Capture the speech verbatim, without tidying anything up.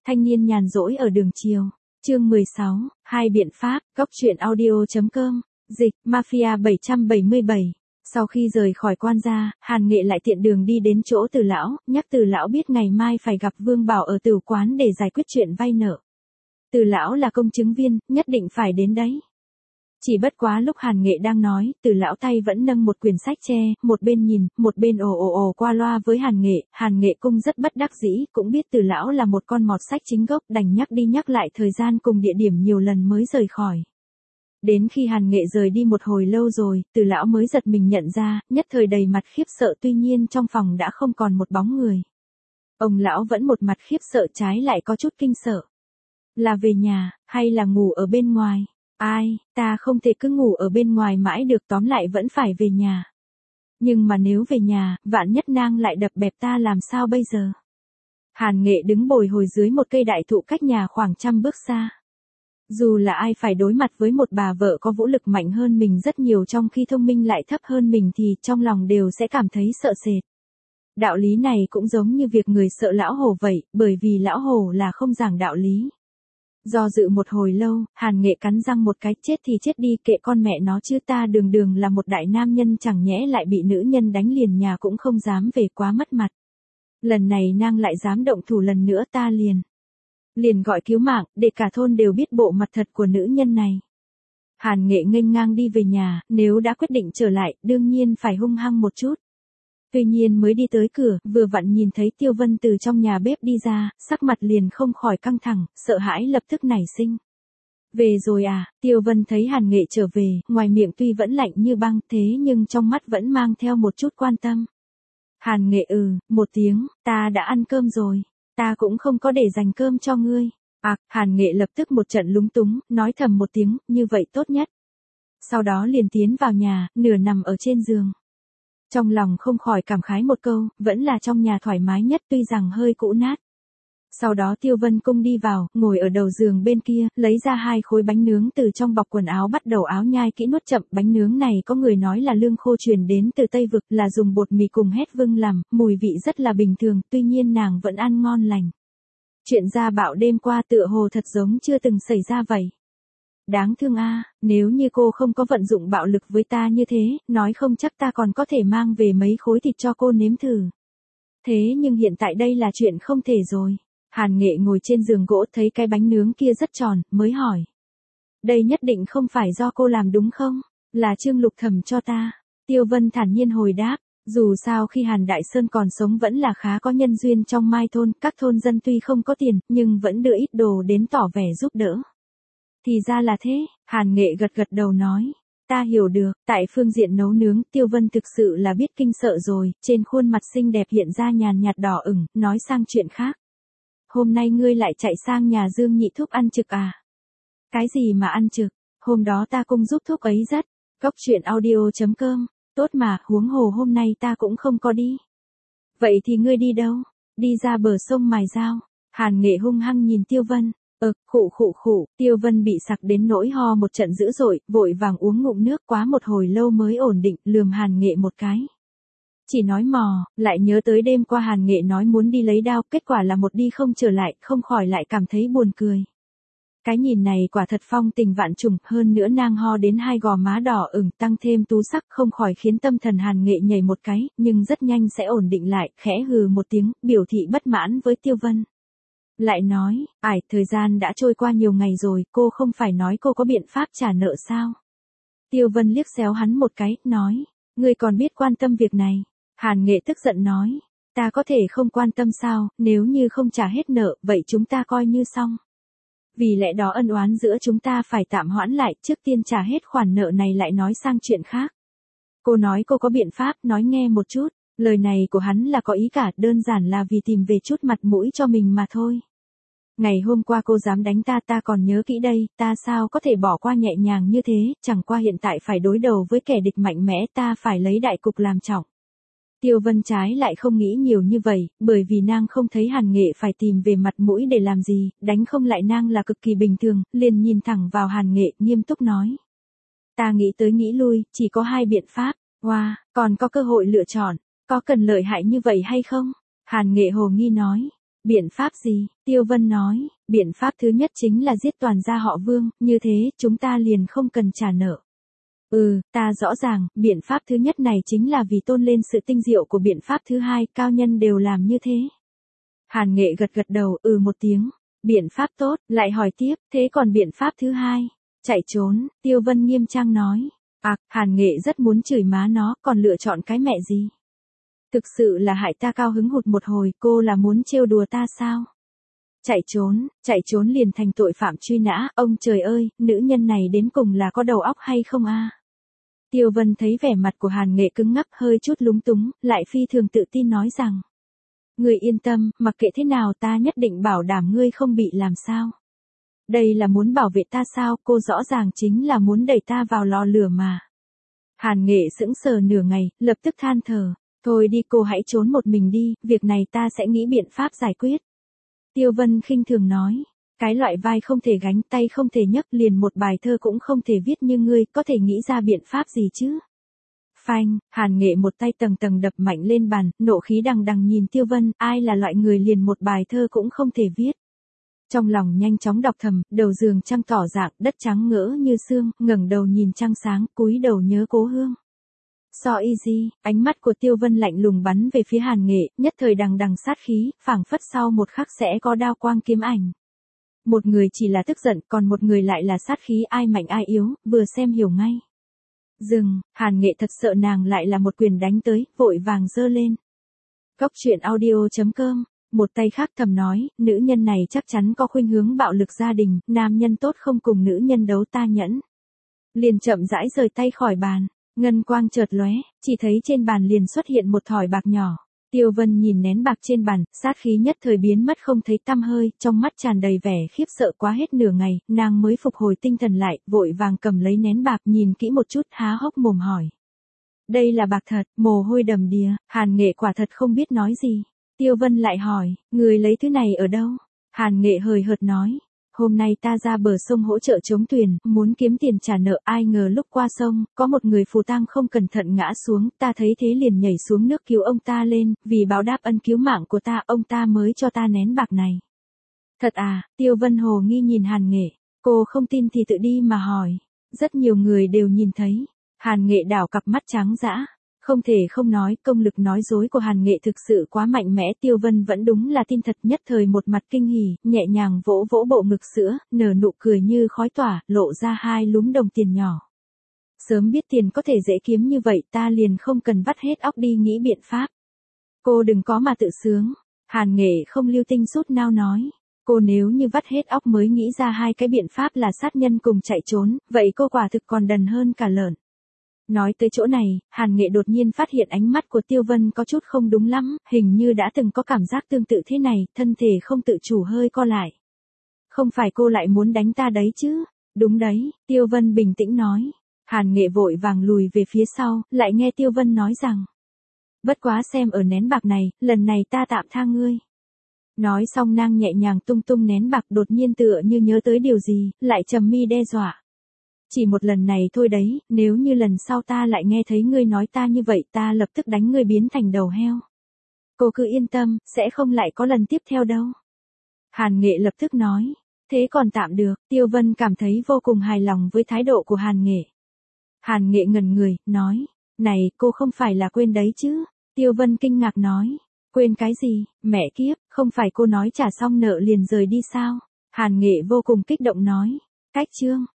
Thanh niên nhàn rỗi ở đường chiều. Chương mười sáu, hai biện pháp, góc truyện audio chấm com, dịch, Mafia bảy trăm bảy mươi bảy. Sau khi rời khỏi quan gia, Hàn Nghệ lại tiện đường đi đến chỗ Từ lão, nhắc Từ lão biết ngày mai phải gặp Vương Bảo ở tửu quán để giải quyết chuyện vay nợ. Từ lão là công chứng viên, nhất định phải đến đấy. Chỉ bất quá lúc Hàn Nghệ đang nói, Từ lão tay vẫn nâng một quyển sách che, một bên nhìn, một bên ồ ồ ồ qua loa với Hàn Nghệ. Hàn Nghệ cung rất bất đắc dĩ, cũng biết Từ lão là một con mọt sách chính gốc, đành nhắc đi nhắc lại thời gian cùng địa điểm nhiều lần mới rời khỏi. Đến khi Hàn Nghệ rời đi một hồi lâu rồi, Từ lão mới giật mình nhận ra, nhất thời đầy mặt khiếp sợ, tuy nhiên trong phòng đã không còn một bóng người. Ông lão vẫn một mặt khiếp sợ, trái lại có chút kinh sợ. Là về nhà, hay là ngủ ở bên ngoài? Ai, ta không thể cứ ngủ ở bên ngoài mãi được, tóm lại vẫn phải về nhà. Nhưng mà nếu về nhà, vạn nhất nang lại đập bẹp ta làm sao bây giờ? Hàn Nghệ đứng bồi hồi dưới một cây đại thụ cách nhà khoảng trăm bước xa. Dù là ai phải đối mặt với một bà vợ có vũ lực mạnh hơn mình rất nhiều trong khi thông minh lại thấp hơn mình thì trong lòng đều sẽ cảm thấy sợ sệt. Đạo lý này cũng giống như việc người sợ lão hổ vậy, bởi vì lão hổ là không giảng đạo lý. Do dự một hồi lâu, Hàn Nghệ cắn răng một cái, chết thì chết đi, kệ con mẹ nó chứ, ta đường đường là một đại nam nhân chẳng nhẽ lại bị nữ nhân đánh liền nhà cũng không dám về, quá mất mặt. Lần này nang lại dám động thủ lần nữa ta liền. Liền gọi cứu mạng, để cả thôn đều biết bộ mặt thật của nữ nhân này. Hàn Nghệ nghênh ngang đi về nhà, nếu đã quyết định trở lại, đương nhiên phải hung hăng một chút. Tuy nhiên mới đi tới cửa, vừa vặn nhìn thấy Tiêu Vân từ trong nhà bếp đi ra, sắc mặt liền không khỏi căng thẳng, sợ hãi lập tức nảy sinh. Về rồi à? Tiêu Vân thấy Hàn Nghệ trở về, ngoài miệng tuy vẫn lạnh như băng, thế nhưng trong mắt vẫn mang theo một chút quan tâm. Hàn Nghệ ừ, một tiếng, ta đã ăn cơm rồi, ta cũng không có để dành cơm cho ngươi. À, Hàn Nghệ lập tức một trận lúng túng, nói thầm một tiếng, như vậy tốt nhất. Sau đó liền tiến vào nhà, nửa nằm ở trên giường. Trong lòng không khỏi cảm khái một câu, vẫn là trong nhà thoải mái nhất tuy rằng hơi cũ nát. Sau đó Tiêu Vân Cung đi vào, ngồi ở đầu giường bên kia, lấy ra hai khối bánh nướng từ trong bọc quần áo, bắt đầu áo nhai kỹ nuốt chậm. Bánh nướng này có người nói là lương khô truyền đến từ Tây Vực, là dùng bột mì cùng hét vưng làm, mùi vị rất là bình thường, tuy nhiên nàng vẫn ăn ngon lành. Chuyện gia bạo đêm qua tựa hồ thật giống chưa từng xảy ra vậy. Đáng thương a, nếu như cô không có vận dụng bạo lực với ta như thế, nói không chắc ta còn có thể mang về mấy khối thịt cho cô nếm thử. Thế nhưng hiện tại đây là chuyện không thể rồi. Hàn Nghệ ngồi trên giường gỗ thấy cái bánh nướng kia rất tròn, mới hỏi. Đây nhất định không phải do cô làm đúng không? Là Trương Lục Thẩm cho ta. Tiêu Vân thản nhiên hồi đáp. Dù sao khi Hàn Đại Sơn còn sống vẫn là khá có nhân duyên trong Mai thôn, các thôn dân tuy không có tiền, nhưng vẫn đưa ít đồ đến tỏ vẻ giúp đỡ. Thì ra là thế, Hàn Nghệ gật gật đầu nói. Ta hiểu được, tại phương diện nấu nướng, Tiêu Vân thực sự là biết kinh sợ rồi, trên khuôn mặt xinh đẹp hiện ra nhàn nhạt đỏ ửng, nói sang chuyện khác. Hôm nay ngươi lại chạy sang nhà Dương Nhị Thúc ăn trực à? Cái gì mà ăn trực, hôm đó ta cũng giúp thúc ấy rất. Góc truyện audio chấm com, tốt mà, huống hồ hôm nay ta cũng không có đi. Vậy thì ngươi đi đâu? Đi ra bờ sông mài dao. Hàn Nghệ hung hăng nhìn Tiêu Vân. Ờ, khụ khụ khụ, Tiêu Vân bị sặc đến nỗi ho một trận dữ dội, vội vàng uống ngụm nước, quá một hồi lâu mới ổn định, lườm Hàn Nghệ một cái. Chỉ nói mò, lại nhớ tới đêm qua Hàn Nghệ nói muốn đi lấy đao, kết quả là một đi không trở lại, không khỏi lại cảm thấy buồn cười. Cái nhìn này quả thật phong tình vạn trùng, hơn nữa nang ho đến hai gò má đỏ ửng, tăng thêm tú sắc, không khỏi khiến tâm thần Hàn Nghệ nhảy một cái, nhưng rất nhanh sẽ ổn định lại, khẽ hừ một tiếng, biểu thị bất mãn với Tiêu Vân. Lại nói, ải, thời gian đã trôi qua nhiều ngày rồi, cô không phải nói cô có biện pháp trả nợ sao? Tiêu Vân liếc xéo hắn một cái, nói, ngươi còn biết quan tâm việc này. Hàn Nghệ tức giận nói, ta có thể không quan tâm sao, nếu như không trả hết nợ, vậy chúng ta coi như xong. Vì lẽ đó ân oán giữa chúng ta phải tạm hoãn lại, trước tiên trả hết khoản nợ này lại nói sang chuyện khác. Cô nói cô có biện pháp, nói nghe một chút. Lời này của hắn là có ý cả, đơn giản là vì tìm về chút mặt mũi cho mình mà thôi. Ngày hôm qua cô dám đánh ta, ta còn nhớ kỹ đây, ta sao có thể bỏ qua nhẹ nhàng như thế, chẳng qua hiện tại phải đối đầu với kẻ địch mạnh mẽ, ta phải lấy đại cục làm trọng. Tiêu Vân trái lại không nghĩ nhiều như vậy, bởi vì nàng không thấy Hàn Nghệ phải tìm về mặt mũi để làm gì, đánh không lại nàng là cực kỳ bình thường, liền nhìn thẳng vào Hàn Nghệ, nghiêm túc nói. Ta nghĩ tới nghĩ lui, chỉ có hai biện pháp, wow, còn có cơ hội lựa chọn. Có cần lợi hại như vậy hay không? Hàn Nghệ hồ nghi nói. Biện pháp gì? Tiêu Vân nói, biện pháp thứ nhất chính là giết toàn gia họ Vương, như thế chúng ta liền không cần trả nợ. Ừ, ta rõ ràng, biện pháp thứ nhất này chính là vì tôn lên sự tinh diệu của biện pháp thứ hai, cao nhân đều làm như thế. Hàn Nghệ gật gật đầu, ừ một tiếng. Biện pháp tốt, lại hỏi tiếp, thế còn biện pháp thứ hai? Chạy trốn, Tiêu Vân nghiêm trang nói. À, Hàn Nghệ rất muốn chửi má nó, còn lựa chọn cái mẹ gì? Thực sự là hại ta cao hứng hụt một hồi, cô là muốn trêu đùa ta sao? Chạy trốn, chạy trốn liền thành tội phạm truy nã, ông trời ơi, nữ nhân này đến cùng là có đầu óc hay không a? Tiêu Vân thấy vẻ mặt của Hàn Nghệ cứng ngắc hơi chút lúng túng, lại phi thường tự tin nói rằng. Ngươi yên tâm, mặc kệ thế nào ta nhất định bảo đảm ngươi không bị làm sao. Đây là muốn bảo vệ ta sao, cô rõ ràng chính là muốn đẩy ta vào lò lửa mà. Hàn Nghệ sững sờ nửa ngày, lập tức than thở. Thôi đi cô hãy trốn một mình đi, việc này ta sẽ nghĩ biện pháp giải quyết. Tiêu Vân khinh thường nói. Cái loại vai không thể gánh tay không thể nhấc liền một bài thơ cũng không thể viết như ngươi, có thể nghĩ ra biện pháp gì chứ? Phanh, Hàn Nghệ một tay tầng tầng đập mạnh lên bàn, nộ khí đằng đằng nhìn Tiêu Vân, ai là loại người liền một bài thơ cũng không thể viết. Trong lòng nhanh chóng đọc thầm, đầu giường trăng tỏ dạng, đất trắng ngỡ như sương, ngẩng đầu nhìn trăng sáng, cúi đầu nhớ cố hương. So easy, ánh mắt của Tiêu Vân lạnh lùng bắn về phía Hàn Nghệ, nhất thời đằng đằng sát khí, phảng phất sau một khắc sẽ có đao quang kiếm ảnh. Một người chỉ là tức giận, còn một người lại là sát khí, ai mạnh ai yếu, vừa xem hiểu ngay. Dừng, Hàn Nghệ thật sợ nàng lại là một quyền đánh tới, vội vàng giơ lên. Góc truyện audio chấm com, một tay khác thầm nói, nữ nhân này chắc chắn có khuynh hướng bạo lực gia đình, nam nhân tốt không cùng nữ nhân đấu ta nhẫn. Liền chậm rãi rời tay khỏi bàn, ngân quang chợt lóe, chỉ thấy trên bàn liền xuất hiện một thỏi bạc nhỏ. Tiêu Vân nhìn nén bạc trên bàn, sát khí nhất thời biến mất không thấy tăm hơi, trong mắt tràn đầy vẻ khiếp sợ quá hết nửa ngày, nàng mới phục hồi tinh thần lại, vội vàng cầm lấy nén bạc nhìn kỹ một chút há hốc mồm hỏi. Đây là bạc thật, mồ hôi đầm đìa, Hàn Nghệ quả thật không biết nói gì. Tiêu Vân lại hỏi, người lấy thứ này ở đâu? Hàn Nghệ hời hợt nói. Hôm nay ta ra bờ sông hỗ trợ chống thuyền, muốn kiếm tiền trả nợ, ai ngờ lúc qua sông, có một người phù tang không cẩn thận ngã xuống, ta thấy thế liền nhảy xuống nước cứu ông ta lên, vì báo đáp ân cứu mạng của ta, ông ta mới cho ta nén bạc này. Thật à, Tiêu Vân hồ nghi nhìn Hàn Nghệ, cô không tin thì tự đi mà hỏi, rất nhiều người đều nhìn thấy. Hàn Nghệ đảo cặp mắt trắng dã. Không thể không nói, công lực nói dối của Hàn Nghệ thực sự quá mạnh mẽ, Tiêu Vân vẫn đúng là tin thật, nhất thời một mặt kinh hỉ, nhẹ nhàng vỗ vỗ bộ ngực sữa, nở nụ cười như khói tỏa, lộ ra hai lúm đồng tiền nhỏ. Sớm biết tiền có thể dễ kiếm như vậy, ta liền không cần vắt hết óc đi nghĩ biện pháp. Cô đừng có mà tự sướng. Hàn Nghệ không lưu tinh rút nao nói. Cô nếu như vắt hết óc mới nghĩ ra hai cái biện pháp là sát nhân cùng chạy trốn, vậy cô quả thực còn đần hơn cả lợn. Nói tới chỗ này, Hàn Nghệ đột nhiên phát hiện ánh mắt của Tiêu Vân có chút không đúng lắm, hình như đã từng có cảm giác tương tự thế này, thân thể không tự chủ hơi co lại. Không phải cô lại muốn đánh ta đấy chứ? Đúng đấy, Tiêu Vân bình tĩnh nói. Hàn Nghệ vội vàng lùi về phía sau, lại nghe Tiêu Vân nói rằng. Bất quá xem ở nén bạc này, lần này ta tạm tha ngươi. Nói xong nàng nhẹ nhàng tung tung nén bạc, đột nhiên tựa như nhớ tới điều gì, lại trầm mi đe dọa. Chỉ một lần này thôi đấy, nếu như lần sau ta lại nghe thấy ngươi nói ta như vậy ta lập tức đánh ngươi biến thành đầu heo. Cô cứ yên tâm, sẽ không lại có lần tiếp theo đâu. Hàn Nghệ lập tức nói, thế còn tạm được, Tiêu Vân cảm thấy vô cùng hài lòng với thái độ của Hàn Nghệ. Hàn Nghệ ngẩn người, nói, này cô không phải là quên đấy chứ? Tiêu Vân kinh ngạc nói, quên cái gì, mẹ kiếp, không phải cô nói trả xong nợ liền rời đi sao? Hàn Nghệ vô cùng kích động nói, cách chương.